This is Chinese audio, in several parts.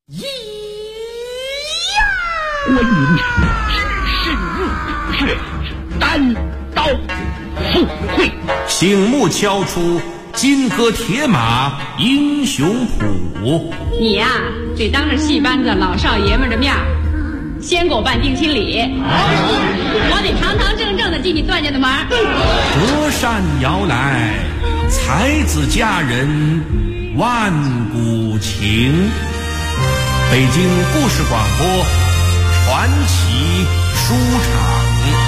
关云长只身入血，单刀赴会， 醒目敲出金戈铁马英雄谱。 你呀，得当着戏班子老少爷们的面先给我办定亲礼，我得堂堂正正的进你段家的门。 隔山遥来，才子佳人万古情。北京故事广播传奇书场。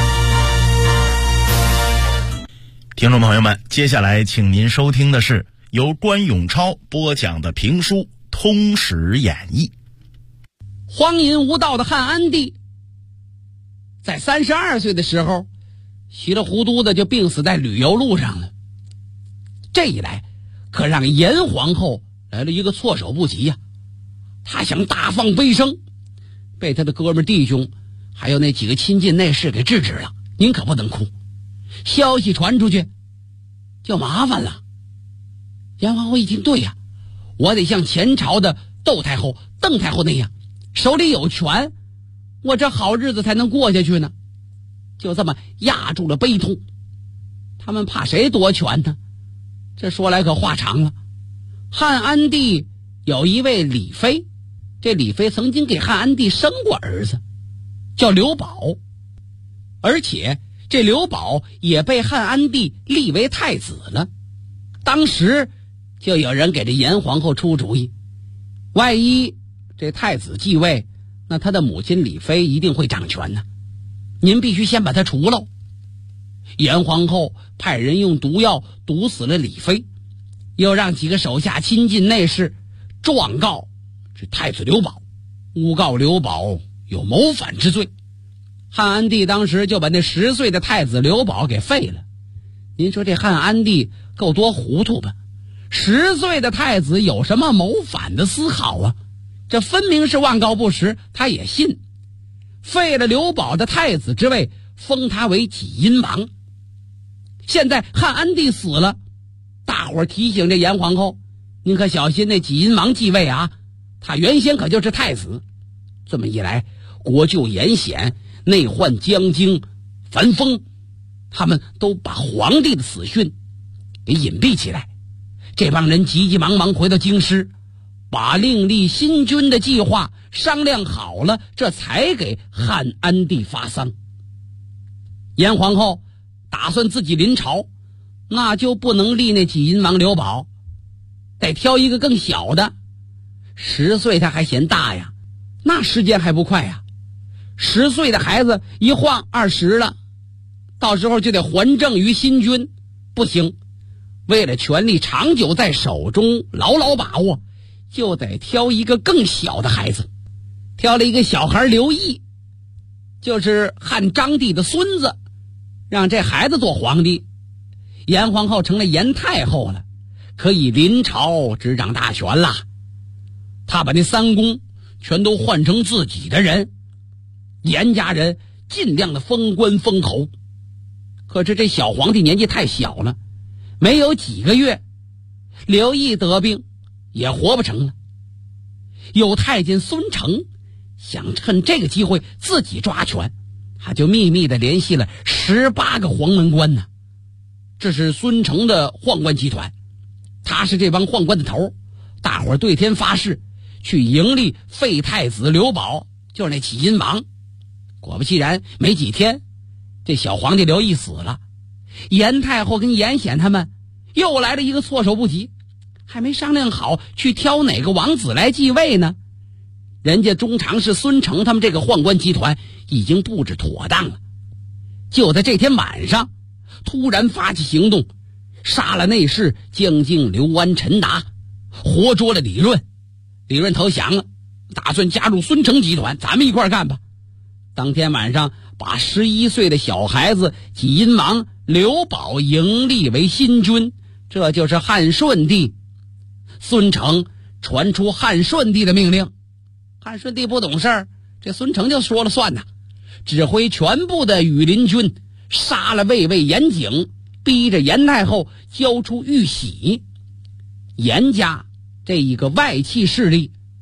听众朋友们，接下来请您收听的是由关永超播讲的评书《通史演义》。 荒淫无道的汉安帝在32岁的时候稀里糊涂的就病死在旅游路上了。这一来可让严皇后来了一个措手不及呀。她想大放悲声，被他的哥们弟兄还有那几个亲近内侍给制止了。您可不能哭，消息传出去就麻烦了。严皇后一听，对呀，我得像前朝的窦太后、邓太后那样，手里有权，我这好日子才能过下去呢。就这么压住了悲痛。他们怕谁夺权呢？这说来可话长了。汉安帝有一位李妃，这李妃曾经给汉安帝生过儿子，叫刘保，而且这刘保也被汉安帝立为太子了。当时就有人给这严皇后出主意，万一这太子继位，那他的母亲李妃一定会掌权呢，您必须先把他除了。严皇后派人用毒药毒死了李妃，又让几个手下亲近内侍状告这太子刘保，诬告刘保有谋反之罪。汉安帝当时就把那10岁的太子刘保给废了。您说这汉安帝够多糊涂吧？10岁的太子有什么谋反的思考啊？这分明是妄告不实，他也信。废了刘保的太子之位，封他为济阴王。现在汉安帝死了，大伙儿提醒这严皇后，您可小心那济阴王继位啊，他原先可就是太子。这么一来，国舅严显、内患江京、樊丰，他们都把皇帝的死讯给隐蔽起来。这帮人急急忙忙回到京师，把另立新君的计划商量好了，这才给汉安帝发丧。严皇后打算自己临朝，那就不能立那济阴王刘保，得挑一个更小的。10岁他还嫌大呀，那时间还不快呀。10岁的孩子一晃20了，到时候就得还政于新君，不行。为了权力长久在手中牢牢把握，就得挑一个更小的孩子。挑了一个小孩刘毅，就是汉章帝的孙子，让这孩子做皇帝。严皇后成了严太后了，可以临朝执掌大权了。他把那3公全都换成自己的人，严家人尽量的封官封侯。可是这小皇帝年纪太小了，没有几个月，刘毅得病，也活不成了。有太监孙承想趁这个机会自己抓权，他就秘密的联系了18个黄门官呢。这是孙承的宦官集团，他是这帮宦官的头。大伙儿对天发誓，去迎立废太子刘保，就是那济阴王。果不其然，没几天，这小皇帝刘毅死了。严太后跟严显他们又来了一个措手不及，还没商量好去挑哪个王子来继位呢。人家中常侍孙承他们这个宦官集团已经布置妥当了。就在这天晚上，突然发起行动，杀了内侍江敬、刘安、陈达，活捉了李润。李润投降了，打算加入孙承集团，咱们一块干吧。当天晚上把11岁的小孩子济阴王刘保迎立为新君，这就是汉顺帝。孙承传出汉顺帝的命令，汉顺帝不懂事儿，这孙承就说了算呐，指挥全部的羽林军杀了卫尉严景，逼着严太后交出玉玺。严家这一个外戚势力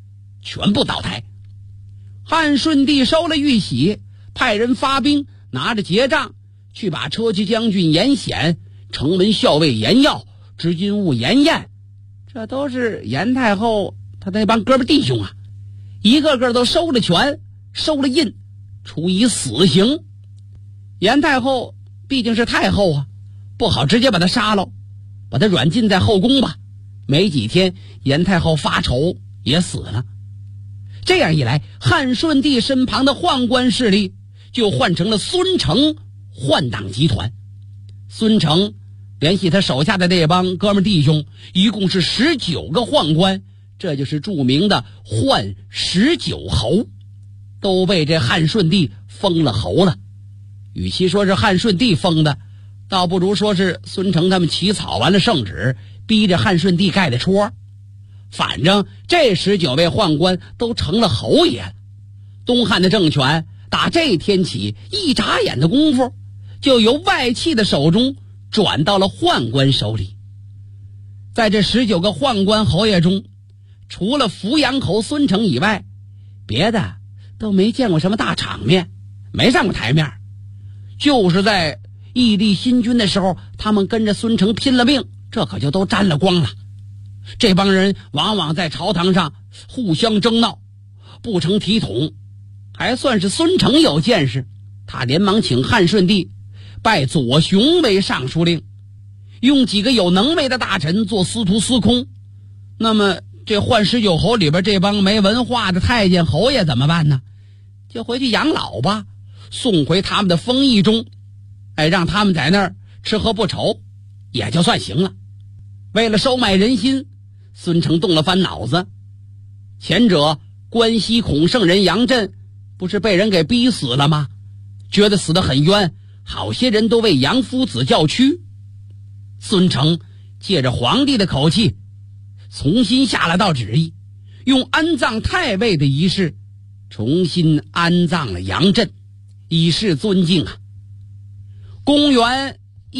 全部倒台。汉顺帝收了玉玺，派人发兵，拿着结账去把车骑将军严显、城门校尉严耀、执军务严彦，这都是严太后他那帮哥们弟兄啊，一个个都收了权，收了印，处以死刑。严太后毕竟是太后啊，不好直接把他杀了，把他软禁在后宫吧。没几天，严太后发愁也死了。这样一来，汉顺帝身旁的宦官势力就换成了孙承宦党集团。孙承联系他手下的这帮哥们弟兄，一共是19个宦官，这就是著名的宦19侯，都被这汉顺帝封了侯了。与其说是汉顺帝封的，倒不如说是孙承他们起草完了圣旨，逼着汉顺帝盖的戳。反正这19位宦官都成了侯爷了。东汉的政权打这天起，一眨眼的功夫就由外戚的手中转到了宦官手里。在这19个宦官侯爷中，除了扶阳侯孙承以外，别的都没见过什么大场面，没上过台面。就是在义立新军的时候，他们跟着孙承拼了命，这可就都沾了光了。这帮人往往在朝堂上互相争闹，不成体统。还算是孙承有见识，他连忙请汉顺帝拜左雄为尚书令，用几个有能为的大臣做司徒司空。那么这宦19侯里边这帮没文化的太监侯爷怎么办呢？就回去养老吧，送回他们的封邑中，让他们在那儿吃喝不愁，也就算行了。为了收买人心，孙承动了番脑子。前者关西孔圣人杨震不是被人给逼死了吗？觉得死得很冤，好些人都为杨夫子叫屈。孙承借着皇帝的口气，重新下了道旨意，用安葬太尉的仪式重新安葬了杨震，以示尊敬啊。公元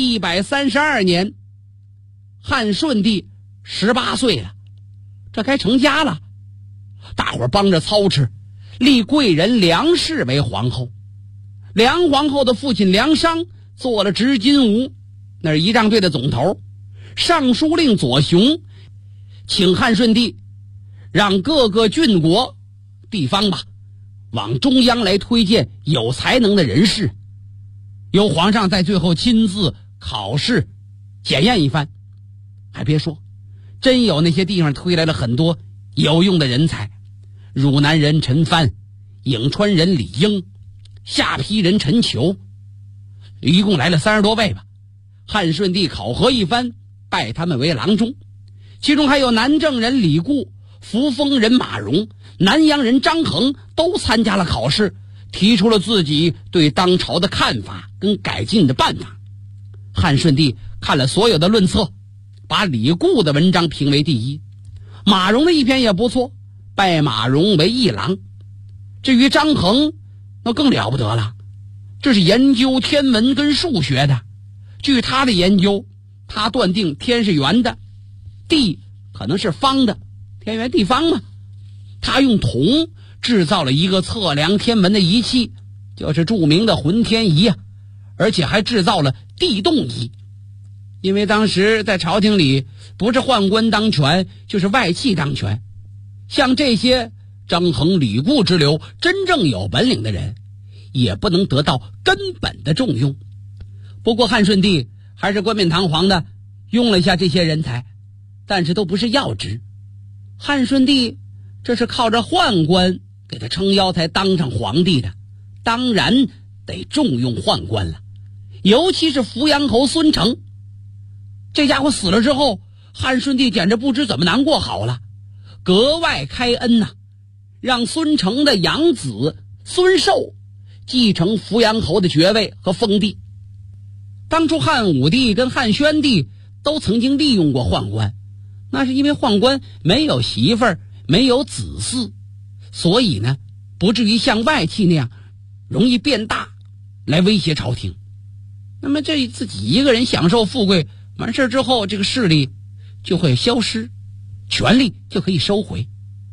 132年，汉顺帝18岁了，这该成家了。大伙儿帮着操持，立贵人梁氏为皇后。梁皇后的父亲梁商做了执金吾，那是仪仗队的总头。尚书令左雄请汉顺帝让各个郡国地方吧，往中央来推荐有才能的人士，由皇上在最后亲自考试检验一番。还别说，真有那些地方推来了很多有用的人才。汝南人陈蕃，颍川人李英，下邳人陈求，一共来了30多位吧。汉顺帝考核一番，拜他们为郎中。其中还有南郑人李固、扶风人马融、南阳人张衡，都参加了考试，提出了自己对当朝的看法跟改进的办法。汉顺帝看了所有的论册，把李固的文章评为第一，马融的一篇也不错，拜马融为议郎。至于张衡，那更了不得了，这是研究天文跟数学的。据他的研究，他断定天是圆的，地可能是方的，天圆地方嘛。他用铜制造了一个测量天文的仪器，就是著名的浑天仪啊，而且还制造了地动仪。因为当时在朝廷里，不是宦官当权，就是外戚当权。像这些张衡、李固之流，真正有本领的人，也不能得到根本的重用。不过汉顺帝还是冠冕堂皇的用了一下这些人才，但是都不是要职。汉顺帝这是靠着宦官给他撑腰才当上皇帝的，当然得重用宦官了。尤其是扶阳侯孙承，这家伙死了之后，汉顺帝简直不知怎么难过好了，格外开恩呐，让孙承的养子孙寿继承扶阳侯的爵位和封地。当初汉武帝跟汉宣帝都曾经利用过宦官，那是因为宦官没有媳妇儿，没有子嗣，所以呢，不至于像外戚那样容易变大来威胁朝廷。那么这自己一个人享受富贵，完事之后，这个势力就会消失，权力就可以收回。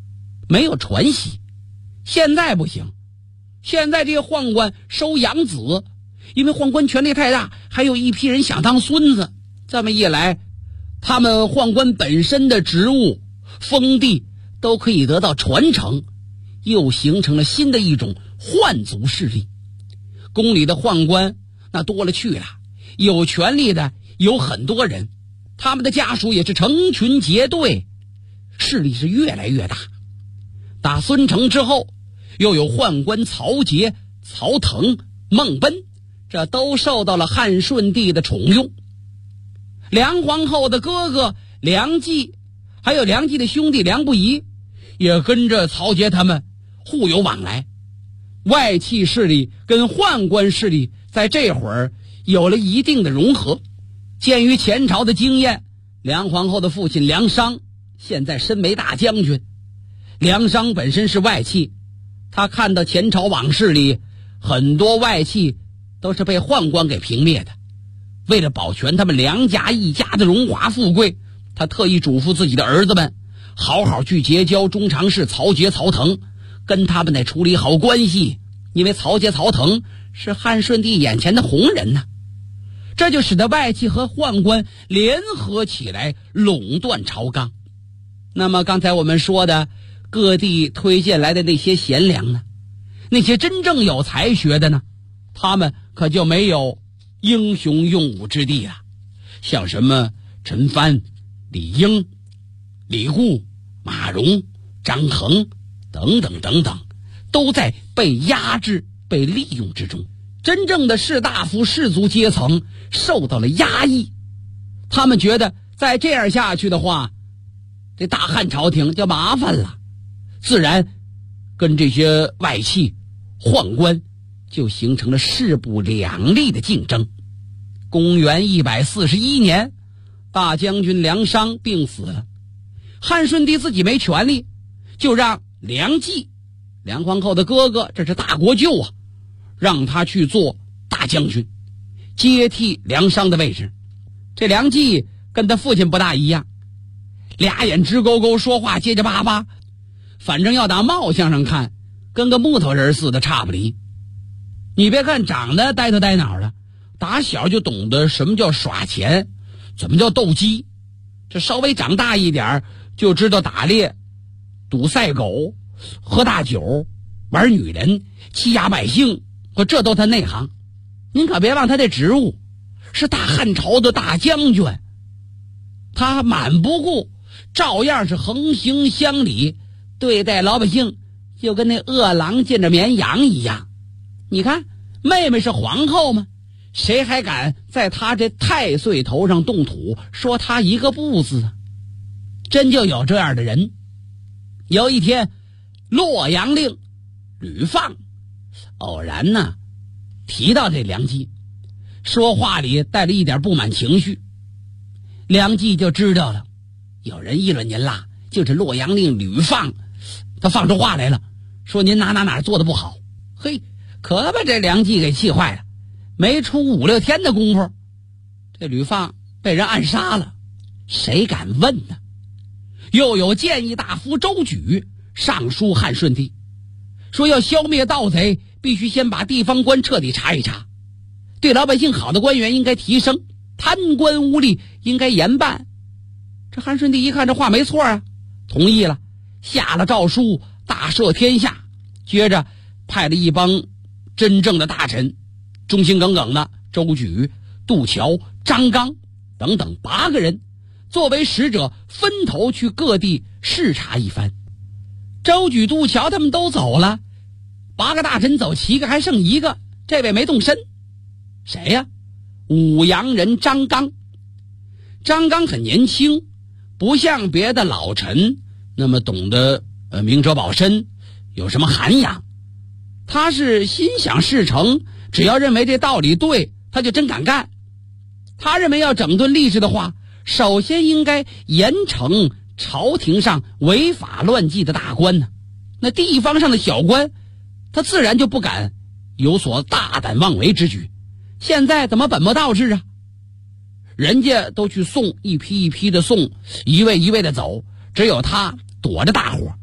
没有传习。现在不行，现在这些宦官收养子，因为宦官权力太大，还有一批人想当孙子，这么一来，他们宦官本身的职务、封地都可以得到传承，又形成了新的一种宦族势力。宫里的宦官那多了去了，有权力的有很多人，他们的家属也是成群结队，势力是越来越大。打孙承之后，又有宦官曹节、曹腾、孟贲，这都受到了汉顺帝的宠用。梁皇后的哥哥梁冀，还有梁冀的兄弟梁不疑，也跟着曹节他们互有往来。外戚势力跟宦官势力在这会儿有了一定的融合。鉴于前朝的经验，梁皇后的父亲梁商现在身为大将军。梁商本身是外戚，他看到前朝往事里很多外戚都是被宦官给平灭的，为了保全他们梁家一家的荣华富贵，他特意嘱咐自己的儿子们好好去结交中常侍曹节、曹腾，跟他们得处理好关系，因为曹节、曹腾是汉顺帝眼前的红人呢。这就使得外戚和宦官联合起来垄断朝纲。那么刚才我们说的各地推荐来的那些贤良呢，那些真正有才学的呢，他们可就没有英雄用武之地了。像什么陈蕃、李应、李固、马融、张衡等等等等，都在被压制、被利用之中。真正的士大夫、士族阶层受到了压抑，他们觉得再这样下去的话，这大汉朝廷就麻烦了，自然跟这些外戚、宦官就形成了势不两立的竞争。公元141年，大将军梁商病死了，汉顺帝自己没权力，就让梁冀，梁皇后的哥哥，这是大国舅啊，让他去做大将军，接替梁商的位置。这梁冀跟他父亲不大一样，俩眼直勾勾，说话结结巴巴，反正要打貌相上看，跟个木头人似的差不离。你别看长得呆头呆脑的，打小就懂得什么叫耍钱，怎么叫斗鸡，这稍微长大一点就知道打猎、赌赛狗、喝大酒、玩女人、欺压百姓，这都他内行。您可别忘他这职务是大汉朝的大将军，他满不顾，照样是横行乡里，对待老百姓就跟那饿狼见着绵羊一样。你看妹妹是皇后吗？谁还敢在他这太岁头上动土，说他一个不字啊？真就有这样的人。有一天，洛阳令吕放偶然呢提到这梁冀，说话里带了一点不满情绪。梁冀就知道了，有人议论您啦，就是洛阳令吕放，他放出话来了，说您哪做的不好。嘿，可把这梁冀给气坏了，没出5、6天的功夫，这吕放被人暗杀了。谁敢问呢？又有谏议大夫周举上书汉顺帝，说要消灭盗贼，必须先把地方官彻底查一查，对老百姓好的官员应该提升，贪官污吏应该严办。这汉顺帝一看这话没错啊，同意了，下了诏书，大赦天下。接着派了一帮真正的大臣，忠心耿耿的周举、杜桥、张纲等等8个人作为使者，分头去各地视察一番。周举、杜桥他们都走了，8个大臣走7个，还剩1个，这位没动身。谁呀？武阳人张纲。张纲很年轻，不像别的老臣那么懂得明哲保身，有什么涵养。他是心想事成，只要认为这道理对，他就真敢干。他认为要整顿吏治的话，首先应该严惩朝廷上违法乱纪的大官呢。那地方上的小官，他自然就不敢有所大胆妄为之举。现在怎么本末倒置啊？人家都去送，一批一批的送，一位一位的走，只有他躲着大伙，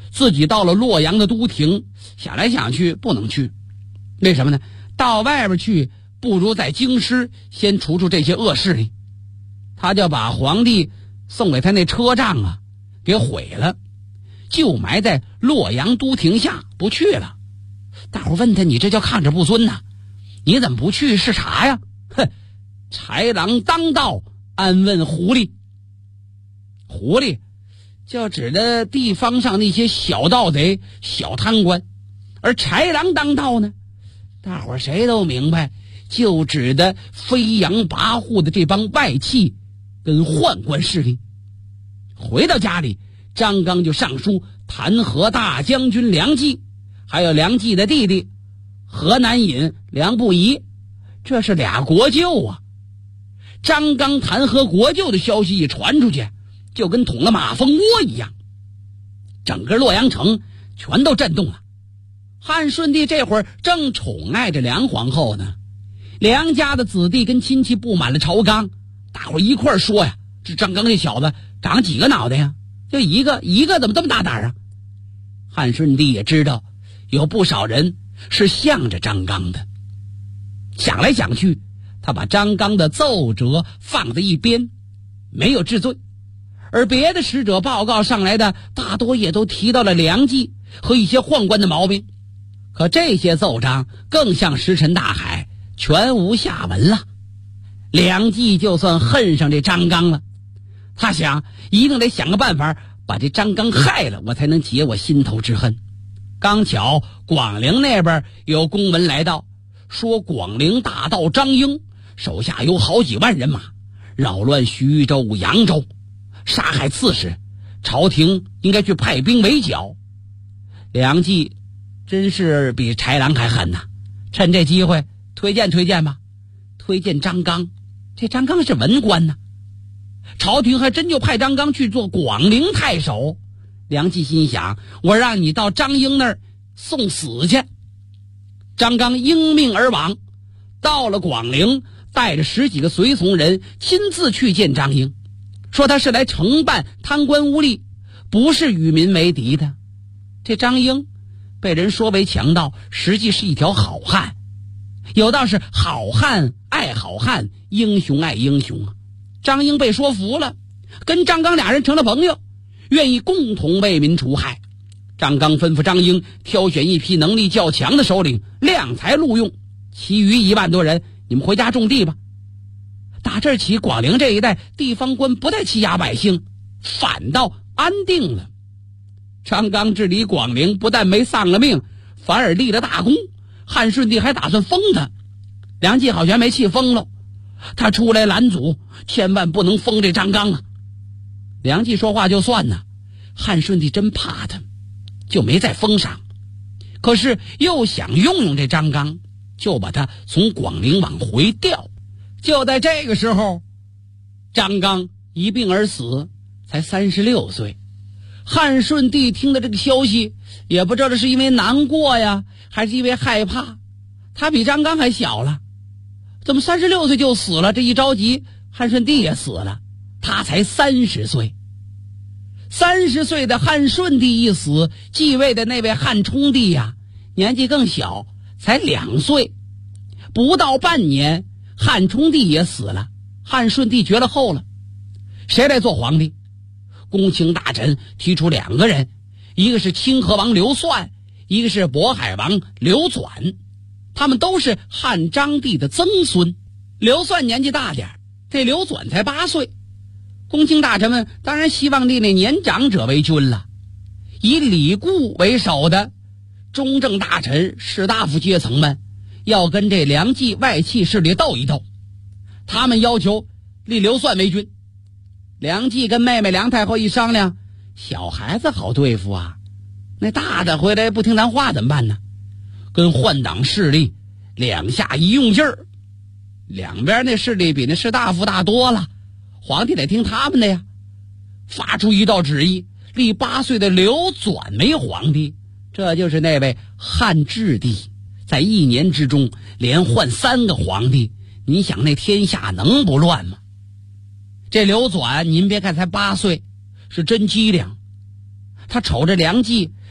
自己到了洛阳的都亭，想来想去不能去，为什么呢？到外边去不如在京师先除这些恶势力。他就把皇帝送给他那车仗啊给毁了，就埋在洛阳都亭下不去了。大伙问他，你这叫抗旨不遵呐，你怎么不去是啥呀？哼，豺狼当道，安问狐狸。狐狸就指的地方上那些小盗贼、小贪官，而豺狼当道呢，大伙谁都明白，就指的飞扬跋扈的这帮外戚跟宦官势力。回到家里，张刚就上书弹劾大将军梁冀，还有梁冀的弟弟河南尹梁不疑，这是俩国舅啊。张刚弹劾国舅的消息一传出去，就跟捅了马蜂窝一样，整个洛阳城全都震动了。汉顺帝这会儿正宠爱着梁皇后呢，梁家的子弟跟亲戚布满了朝纲，大伙一块说呀，这张刚这小子长几个脑袋呀？就一个怎么这么大胆啊？汉顺帝也知道有不少人是向着张刚的，想来想去，他把张刚的奏折放在一边，没有治罪。而别的使者报告上来的大多也都提到了梁冀和一些宦官的毛病，可这些奏章更像石沉大海，全无下文了。梁冀就算恨上这张刚了，他想一定得想个办法把这张刚害了，我才能解我心头之恨。刚巧广陵那边有公文来到，说广陵大盗张英手下有好几万人马，扰乱徐州、扬州，杀害刺史，朝廷应该去派兵围剿。梁冀真是比豺狼还狠呐，趁这机会推荐吧，推荐张刚。这张刚是文官呐，朝廷还真就派张刚去做广陵太守。梁冀心想，我让你到张英那儿送死去。张刚应命而往，到了广陵，带着10几个随从人亲自去见张英，说他是来惩办贪官污吏，不是与民为敌的。这张英被人说为强盗，实际是一条好汉。有道是好汉爱好汉，英雄爱英雄啊。张英被说服了，跟张刚俩人成了朋友，愿意共同为民除害。张刚吩咐张英挑选一批能力较强的首领，量才录用，其余1万多人你们回家种地吧。打这儿起，广陵这一带地方官不再欺压百姓，反倒安定了。张刚治理广陵不但没丧了命，反而立了大功。汉顺帝还打算封他，梁冀好像没气疯了，他出来拦阻，千万不能封这张刚啊。梁冀说话就算呢，汉顺帝真怕他，就没再封上。可是又想用这张刚，就把他从广陵往回调。就在这个时候，张刚一病而死，才36岁。汉顺帝听的这个消息，也不知道是因为难过呀，还是因为害怕。他比张刚还小了，怎么36岁就死了？这一着急，汉顺帝也死了，他才30岁。30岁的汉顺帝一死，继位的那位汉冲帝呀，年纪更小，才2岁。不到半年，汉冲帝也死了，汉顺帝绝了后了。谁来做皇帝？公卿大臣提出2个人，一个是清河王刘算，一个是渤海王刘纂，他们都是汉章帝的曾孙。刘算年纪大点，这刘纂才8岁。公卿大臣们当然希望立那年长者为君了。以李固为首的中正大臣、士大夫阶层们要跟这梁冀外戚势力斗一斗，他们要求立刘算为君。梁冀跟妹妹梁太后一商量，小孩子好对付啊，那大的回来不听咱话怎么办呢？跟换党势力两下一用劲儿，两边那势力比那士大夫大多了，皇帝得听他们的呀。发出一道旨意，立8岁的刘纂为皇帝，这就是那位汉质帝。在1年之中连换3个皇帝，你想那天下能不乱吗？这刘纂您别看才8岁，是真机灵。他瞅着梁冀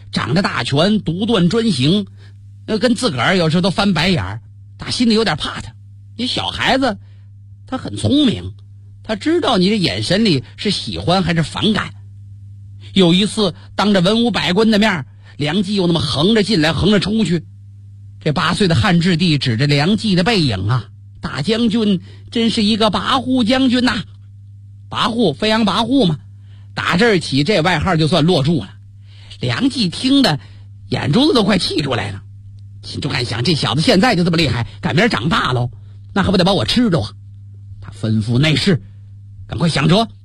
长着大拳，独断专行，跟自个儿有时候都翻白眼儿，打心里有点怕他。你小孩子他很聪明，他知道你的眼神里是喜欢还是反感。有一次当着文武百官的面，梁冀又那么横着进来横着出去，这8岁的汉质帝指着梁冀的背影啊，大将军真是一个跋扈将军呐。跋扈，飞扬跋扈嘛，打这儿起这外号就算落住了。梁冀听的眼珠子都快气出来了，心中暗想，这小子现在就这么厉害，赶明儿长大喽，那还不得把我吃着啊。他吩咐内侍赶快想辙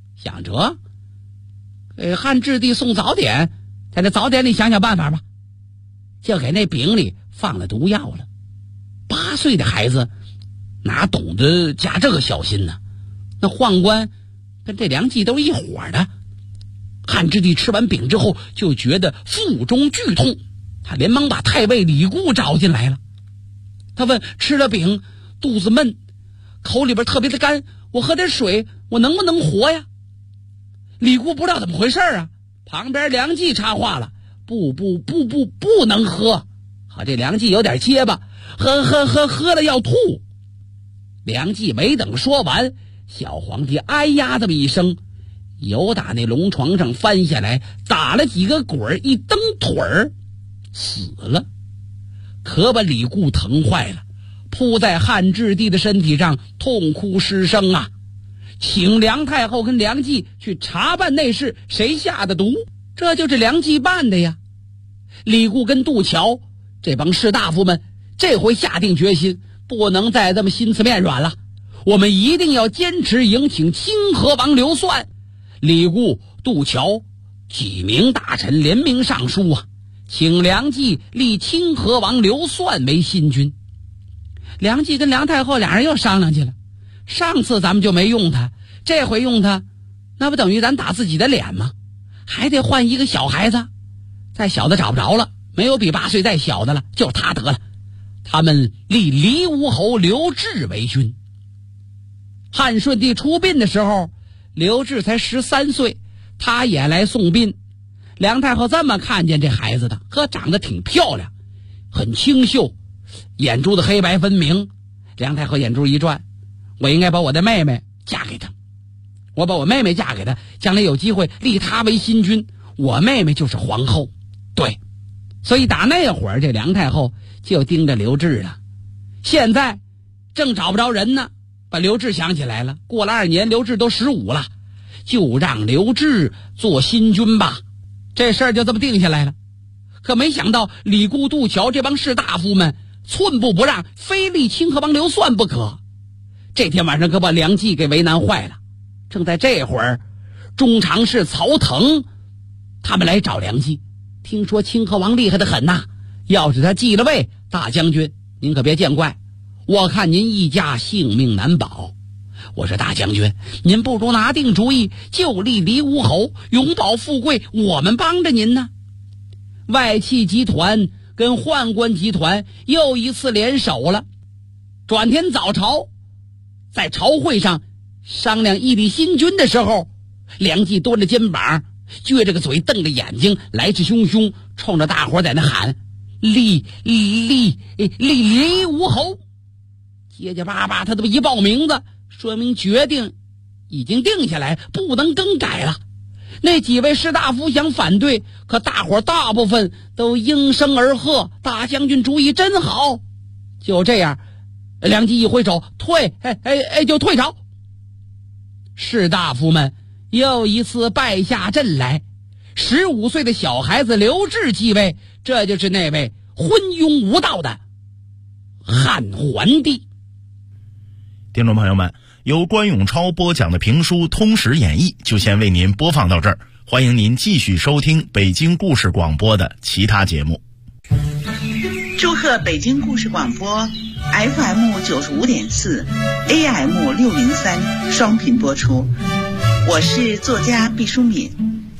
给汉质帝送早点，在这早点里想想办法吧。就给那饼里放了毒药了。8岁的孩子哪懂得加这个小心呢？那宦官跟这梁冀都是一伙的。汉质帝吃完饼之后就觉得腹中剧痛，他连忙把太尉李固找进来了。他问，吃了饼肚子闷，口里边特别的干，我喝点水我能不能活呀？李固不知道怎么回事啊，旁边梁冀插话了，不能喝。好，这梁冀有点结巴，喝了要吐。梁冀没等说完，小皇帝哎呀这么一声，由打那龙床上翻下来，打了几个滚，一蹬腿儿死了。可把李固疼坏了，扑在汉质帝的身体上痛哭失声啊，请梁太后跟梁冀去查办内事，谁下的毒？这就是梁冀办的呀。李固跟杜桥这帮士大夫们这回下定决心，不能再这么心慈面软了，我们一定要坚持迎请清河王刘算。李固、杜桥几名大臣联名上书啊，请梁冀立清河王刘算为新君。梁冀跟梁太后俩人又商量去了，上次咱们就没用他，这回用他，那不等于咱打自己的脸吗？还得换一个小孩子，再小的找不着了，没有比8岁再小的了，就他得了。他们立黎吴侯刘志为君。汉顺帝出殡的时候，刘志才13岁，他也来送殡。梁太后这么看见这孩子的，长得挺漂亮，很清秀，眼珠子黑白分明。梁太后眼珠一转，我应该把我的妹妹嫁给他，我把我妹妹嫁给他，将来有机会立他为新君，我妹妹就是皇后。对，所以打那会儿这梁太后就盯着刘志了。现在正找不着人呢，把刘志想起来了，过了2年刘志都15了，就让刘志做新君吧。这事儿就这么定下来了。可没想到李固、杜桥这帮士大夫们寸步不让，非立清河王刘算不可。这天晚上可把梁冀给为难坏了。正在这会儿，中常侍曹腾他们来找梁冀，听说清河王厉害得很呐，要是他继了位，大将军您可别见怪，我看您一家性命难保。我说大将军，您不如拿定主意，就立黎吴侯，永保富贵，我们帮着您呢。外戚集团跟宦官集团又一次联手了。转天早朝，在朝会上商量一立新君的时候，梁冀端着肩膀，撅着个嘴，瞪着眼睛，来势汹汹，冲着大伙在那喊：立黎吴侯。结结巴巴他这么一报名字，说明决定已经定下来，不能更改了。那几位士大夫想反对，可大伙大部分都应声而喝，大将军主意真好。就这样，梁冀一挥手，退，就退朝。士大夫们又一次败下阵来。15岁的小孩子刘志继位，这就是那位昏庸无道的汉桓帝。 听众朋友们，由关永超播讲的评书《通史演义》就先为您播放到这儿，欢迎您继续收听北京故事广播的其他节目。 祝贺北京故事广播 FM 95.4 AM 603双频播出，我是作家毕淑敏。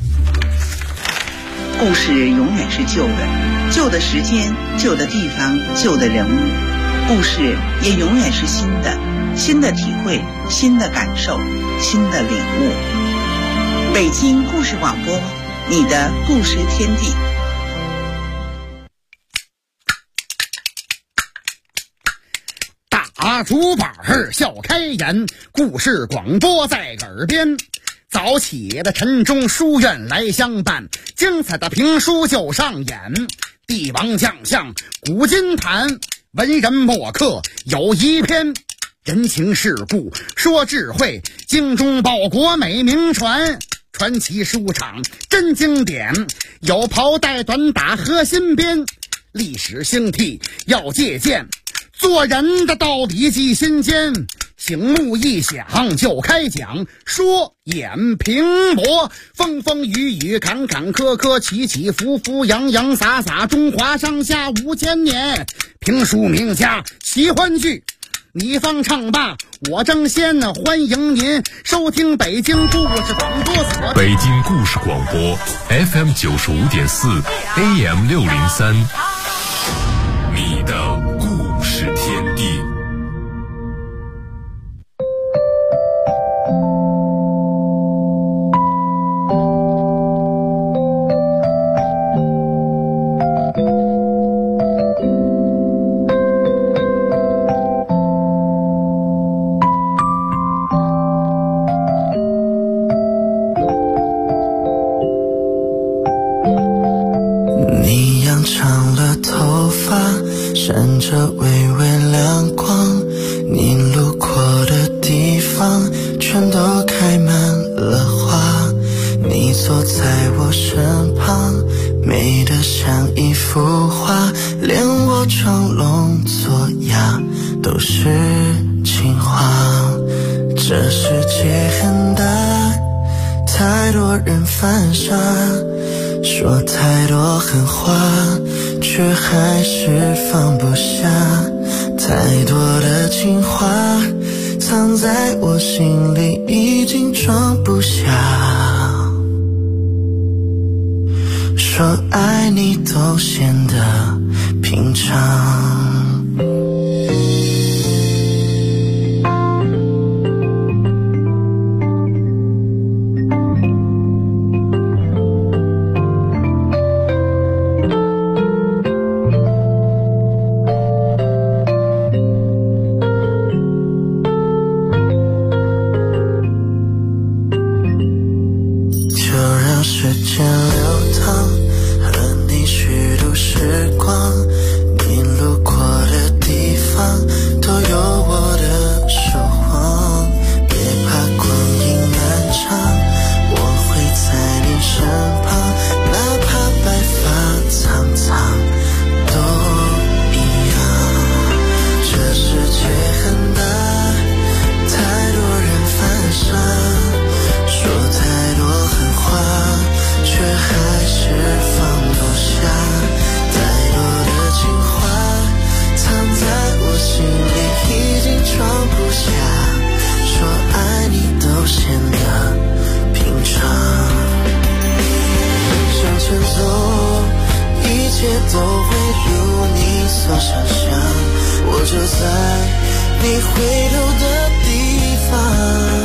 故事永远是旧的，旧的时间，旧的地方，旧的人物，故事也永远是新的，新的体会，新的感受，新的领悟。北京故事广播，你的故事天地。 把竹板笑开颜，故事广播在耳边。早起的晨钟书院来相伴，精彩的评书就上演。帝王将相古今谈，文人墨客有一篇。人情世故说智慧，精忠报国美名传。传奇书场真经典，有袍带短打和新编。历史兴替要借鉴，做人的道理记心间。醒目一响就开讲，说演评驳，风风雨雨坎坎坷坷，起起伏伏洋洋洒洒，中华上下5000年。评书名家奇欢剧，你方唱罢我争先，欢迎您收听北京故事广播所。 北京故事广播 FM 95.4 AM 603，你的故事天地。 闪着微微亮光，你路过的地方全都开满了花。你坐在我身旁，美得像一幅画，连我装聋作哑都是情话。这世界很大，太多人犯傻，说太多狠话，却还是放不下。太多的情话藏在我心里，已经装不下。说爱你都显得平常。都会如你所想象，我就在你回头的地方。